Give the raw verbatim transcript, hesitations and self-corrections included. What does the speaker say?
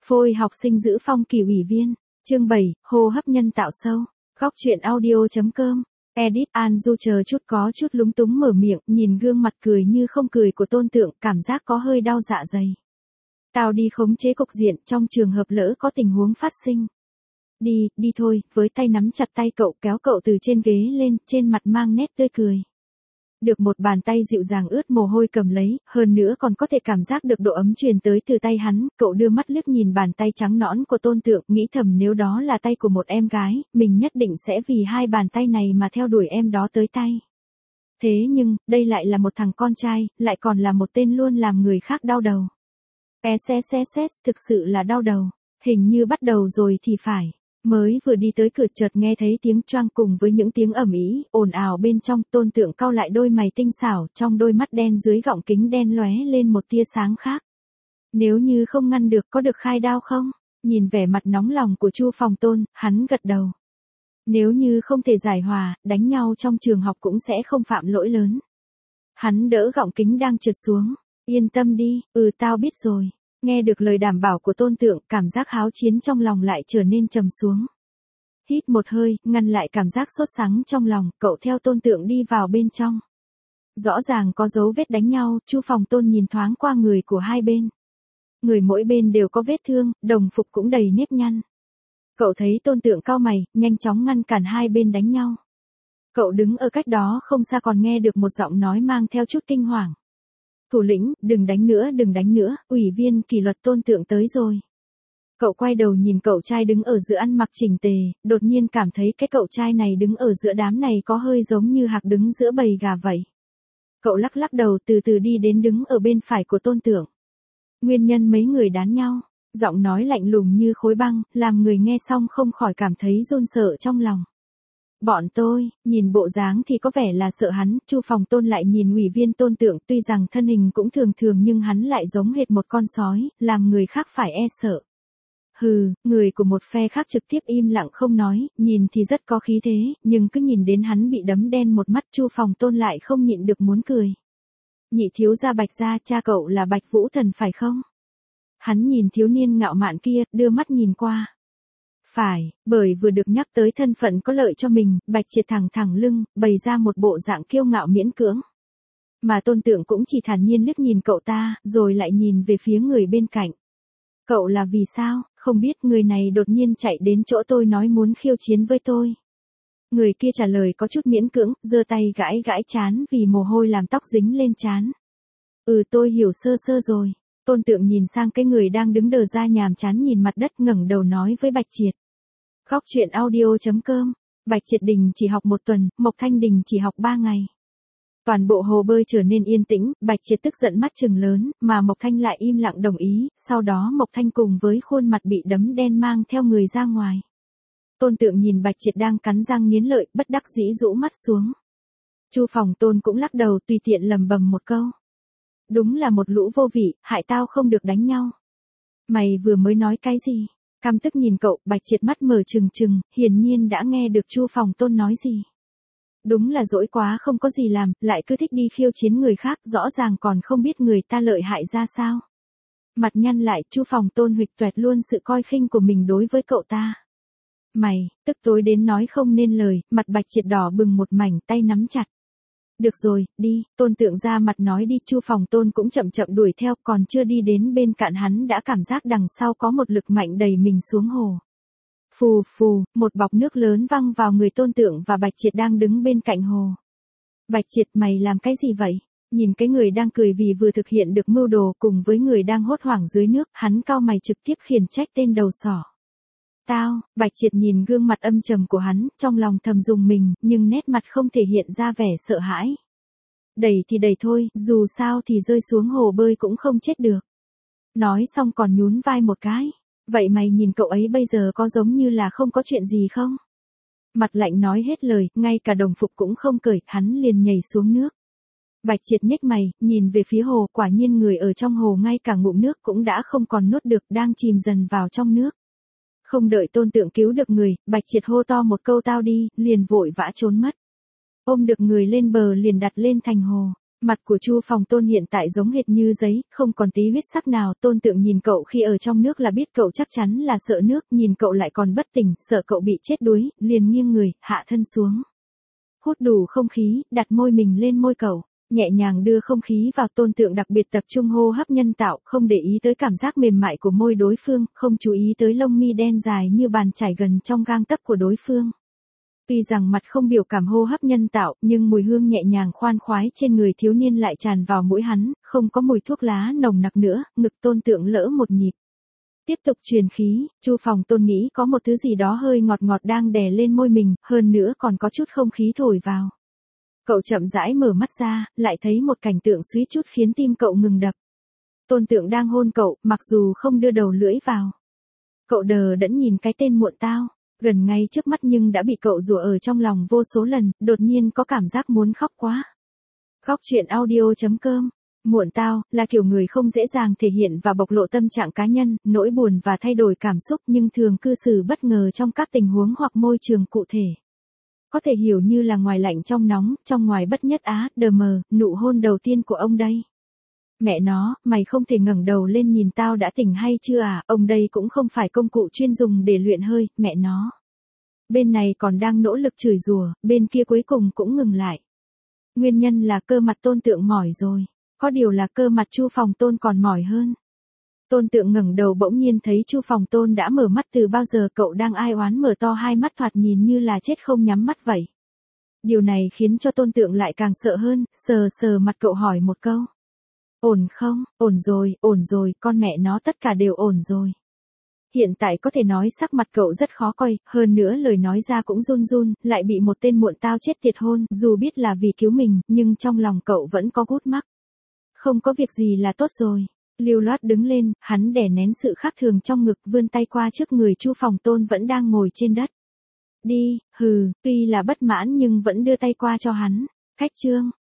Phôi học sinh giữ phong kỳ ủy viên. Chương bảy, hô hấp nhân tạo sâu. Góc truyện audio.com. Edit Anju chờ chút có chút lúng túng mở miệng, nhìn gương mặt cười như không cười của Tôn Tượng, cảm giác có hơi đau dạ dày. Tao đi khống chế cục diện trong trường hợp lỡ có tình huống phát sinh. Đi, đi thôi, với tay nắm chặt tay cậu kéo cậu từ trên ghế lên, trên mặt mang nét tươi cười. Được một bàn tay dịu dàng ướt mồ hôi cầm lấy, hơn nữa còn có thể cảm giác được độ ấm truyền tới từ tay hắn, cậu đưa mắt liếc nhìn bàn tay trắng nõn của Tôn Tượng, nghĩ thầm nếu đó là tay của một em gái, mình nhất định sẽ vì hai bàn tay này mà theo đuổi em đó tới tay. Thế nhưng, đây lại là một thằng con trai, lại còn là một tên luôn làm người khác đau đầu. Xxxx, thực sự là đau đầu, hình như bắt đầu rồi thì phải. Mới vừa đi tới cửa chợt nghe thấy tiếng choang cùng với những tiếng ầm ĩ, ồn ào bên trong, Tôn Tượng cau lại đôi mày tinh xảo, trong đôi mắt đen dưới gọng kính đen lóe lên một tia sáng khác. Nếu như không ngăn được có được khai đao không? Nhìn vẻ mặt nóng lòng của Chu Phòng Tôn, hắn gật đầu. Nếu như không thể giải hòa, đánh nhau trong trường học cũng sẽ không phạm lỗi lớn. Hắn đỡ gọng kính đang trượt xuống. Yên tâm đi, ừ tao biết rồi. Nghe được lời đảm bảo của Tôn Tượng, cảm giác háo chiến trong lòng lại trở nên trầm xuống. Hít một hơi, ngăn lại cảm giác sốt sắng trong lòng, cậu theo Tôn Tượng đi vào bên trong. Rõ ràng có dấu vết đánh nhau, Chu Phòng Tôn nhìn thoáng qua người của hai bên. Người mỗi bên đều có vết thương, đồng phục cũng đầy nếp nhăn. Cậu thấy Tôn Tượng cau mày, nhanh chóng ngăn cản hai bên đánh nhau. Cậu đứng ở cách đó không xa còn nghe được một giọng nói mang theo chút kinh hoàng. Thủ lĩnh, đừng đánh nữa, đừng đánh nữa, ủy viên kỷ luật Tôn Tượng tới rồi. Cậu quay đầu nhìn cậu trai đứng ở giữa ăn mặc chỉnh tề, đột nhiên cảm thấy cái cậu trai này đứng ở giữa đám này có hơi giống như hạc đứng giữa bầy gà vậy. Cậu lắc lắc đầu từ từ đi đến đứng ở bên phải của Tôn Tượng. Nguyên nhân mấy người đán nhau, giọng nói lạnh lùng như khối băng, làm người nghe xong không khỏi cảm thấy run sợ trong lòng. Bọn tôi, nhìn bộ dáng thì có vẻ là sợ hắn, Chu Phòng Tôn lại nhìn ủy viên Tôn Tượng, tuy rằng thân hình cũng thường thường nhưng hắn lại giống hệt một con sói, làm người khác phải e sợ. Hừ, người của một phe khác trực tiếp im lặng không nói, nhìn thì rất có khí thế, nhưng cứ nhìn đến hắn bị đấm đen một mắt Chu Phòng Tôn lại không nhịn được muốn cười. Nhị thiếu gia Bạch gia, cha cậu là Bạch Vũ Thần phải không? Hắn nhìn thiếu niên ngạo mạn kia, đưa mắt nhìn qua. Phải, bởi vừa được nhắc tới thân phận có lợi cho mình, Bạch Triệt thẳng thẳng lưng, bày ra một bộ dạng kiêu ngạo miễn cưỡng. Mà Tôn Tượng cũng chỉ thản nhiên liếc nhìn cậu ta, rồi lại nhìn về phía người bên cạnh. Cậu là vì sao, không biết người này đột nhiên chạy đến chỗ tôi nói muốn khiêu chiến với tôi. Người kia trả lời có chút miễn cưỡng, giơ tay gãi gãi trán vì mồ hôi làm tóc dính lên trán. Ừ tôi hiểu sơ sơ rồi. Tôn Tượng nhìn sang cái người đang đứng đờ ra nhàm chán nhìn mặt đất ngẩng đầu nói với Bạch Triệt. Góc truyện audio.com. Bạch Triệt Đình chỉ học một tuần, Mộc Thanh Đình chỉ học ba ngày. Toàn bộ hồ bơi trở nên yên tĩnh, Bạch Triệt tức giận mắt trừng lớn, mà Mộc Thanh lại im lặng đồng ý, sau đó Mộc Thanh cùng với khuôn mặt bị đấm đen mang theo người ra ngoài. Tôn Tượng nhìn Bạch Triệt đang cắn răng nghiến lợi, bất đắc dĩ rũ mắt xuống. Chu Phòng Tôn cũng lắc đầu tùy tiện lầm bầm một câu. Đúng là một lũ vô vị, hại tao không được đánh nhau. Mày vừa mới nói cái gì? Căm tức nhìn cậu, Bạch Triệt mắt mở trừng trừng, hiển nhiên đã nghe được Chu Phòng Tôn nói gì. Đúng là dỗi quá không có gì làm, lại cứ thích đi khiêu chiến người khác, rõ ràng còn không biết người ta lợi hại ra sao. Mặt nhăn lại, Chu Phòng Tôn huỵch toẹt luôn sự coi khinh của mình đối với cậu ta. Mày, tức tối đến nói không nên lời, mặt Bạch Triệt đỏ bừng một mảnh, tay nắm chặt. Được rồi, đi, Tôn Tượng ra mặt nói đi, Chu Phòng Tôn cũng chậm chậm đuổi theo, còn chưa đi đến bên cạnh hắn đã cảm giác đằng sau có một lực mạnh đẩy mình xuống hồ. Phù phù, một bọc nước lớn văng vào người Tôn Tượng và Bạch Triệt đang đứng bên cạnh hồ. Bạch Triệt mày làm cái gì vậy? Nhìn cái người đang cười vì vừa thực hiện được mưu đồ cùng với người đang hốt hoảng dưới nước, hắn cau mày trực tiếp khiển trách tên đầu sỏ. Tao, Bạch Triệt nhìn gương mặt âm trầm của hắn, trong lòng thầm dùng mình, nhưng nét mặt không thể hiện ra vẻ sợ hãi. Đẩy thì đẩy thôi, dù sao thì rơi xuống hồ bơi cũng không chết được. Nói xong còn nhún vai một cái. Vậy mày nhìn cậu ấy bây giờ có giống như là không có chuyện gì không? Mặt lạnh nói hết lời, ngay cả đồng phục cũng không cởi, hắn liền nhảy xuống nước. Bạch Triệt nhếch mày, nhìn về phía hồ, quả nhiên người ở trong hồ ngay cả ngụm nước cũng đã không còn nuốt được, đang chìm dần vào trong nước. Không đợi Tôn Tượng cứu được người, Bạch Triệt hô to một câu tao đi, liền vội vã trốn mất. Ôm được người lên bờ liền đặt lên thành hồ. Mặt của Chu Phòng Tôn hiện tại giống hệt như giấy, không còn tí huyết sắc nào. Tôn Tượng nhìn cậu khi ở trong nước là biết cậu chắc chắn là sợ nước, nhìn cậu lại còn bất tỉnh, sợ cậu bị chết đuối, liền nghiêng người, hạ thân xuống. Hút đủ không khí, đặt môi mình lên môi cậu, nhẹ nhàng đưa không khí vào. Tôn Tượng đặc biệt tập trung hô hấp nhân tạo, không để ý tới cảm giác mềm mại của môi đối phương, không chú ý tới lông mi đen dài như bàn chải gần trong gang tấc của đối phương. Tuy rằng mặt không biểu cảm hô hấp nhân tạo, nhưng mùi hương nhẹ nhàng khoan khoái trên người thiếu niên lại tràn vào mũi hắn, không có mùi thuốc lá nồng nặc nữa, ngực Tôn Tượng lỡ một nhịp. Tiếp tục truyền khí, Chu Phòng Tôn nghĩ có một thứ gì đó hơi ngọt ngọt đang đè lên môi mình, hơn nữa còn có chút không khí thổi vào. Cậu chậm rãi mở mắt ra, lại thấy một cảnh tượng suýt chút khiến tim cậu ngừng đập. Tôn Tượng đang hôn cậu, mặc dù không đưa đầu lưỡi vào. Cậu đờ đẫn nhìn cái tên muộn tao, gần ngay trước mắt nhưng đã bị cậu rủa ở trong lòng vô số lần, đột nhiên có cảm giác muốn khóc quá. Khóc chuyện audio chấm com. Muộn tao, là kiểu người không dễ dàng thể hiện và bộc lộ tâm trạng cá nhân, nỗi buồn và thay đổi cảm xúc nhưng thường cư xử bất ngờ trong các tình huống hoặc môi trường cụ thể. Có thể hiểu như là ngoài lạnh trong nóng, trong ngoài bất nhất á, đờ mờ, nụ hôn đầu tiên của ông đây. Mẹ nó, mày không thể ngẩng đầu lên nhìn tao đã tỉnh hay chưa à, ông đây cũng không phải công cụ chuyên dùng để luyện hơi, mẹ nó. Bên này còn đang nỗ lực chửi rủa, bên kia cuối cùng cũng ngừng lại. Nguyên nhân là cơ mặt Tôn Tượng mỏi rồi, có điều là cơ mặt Chu Phòng Tôn còn mỏi hơn. Tôn Tượng ngẩng đầu bỗng nhiên thấy Chu Phòng Tôn đã mở mắt từ bao giờ, cậu đang ai oán mở to hai mắt thoạt nhìn như là chết không nhắm mắt vậy. Điều này khiến cho Tôn Tượng lại càng sợ hơn, sờ sờ mặt cậu hỏi một câu. Ổn không, ổn rồi, ổn rồi, con mẹ nó tất cả đều ổn rồi. Hiện tại có thể nói sắc mặt cậu rất khó coi, hơn nữa lời nói ra cũng run run, lại bị một tên muộn tao chết tiệt hôn, dù biết là vì cứu mình, nhưng trong lòng cậu vẫn có gút mắc. Không có việc gì là tốt rồi. Lưu loát đứng lên, hắn đè nén sự khác thường trong ngực, vươn tay qua trước người Chu Phòng Tôn vẫn đang ngồi trên đất. Đi, hừ, tuy là bất mãn nhưng vẫn đưa tay qua cho hắn. Khách trương,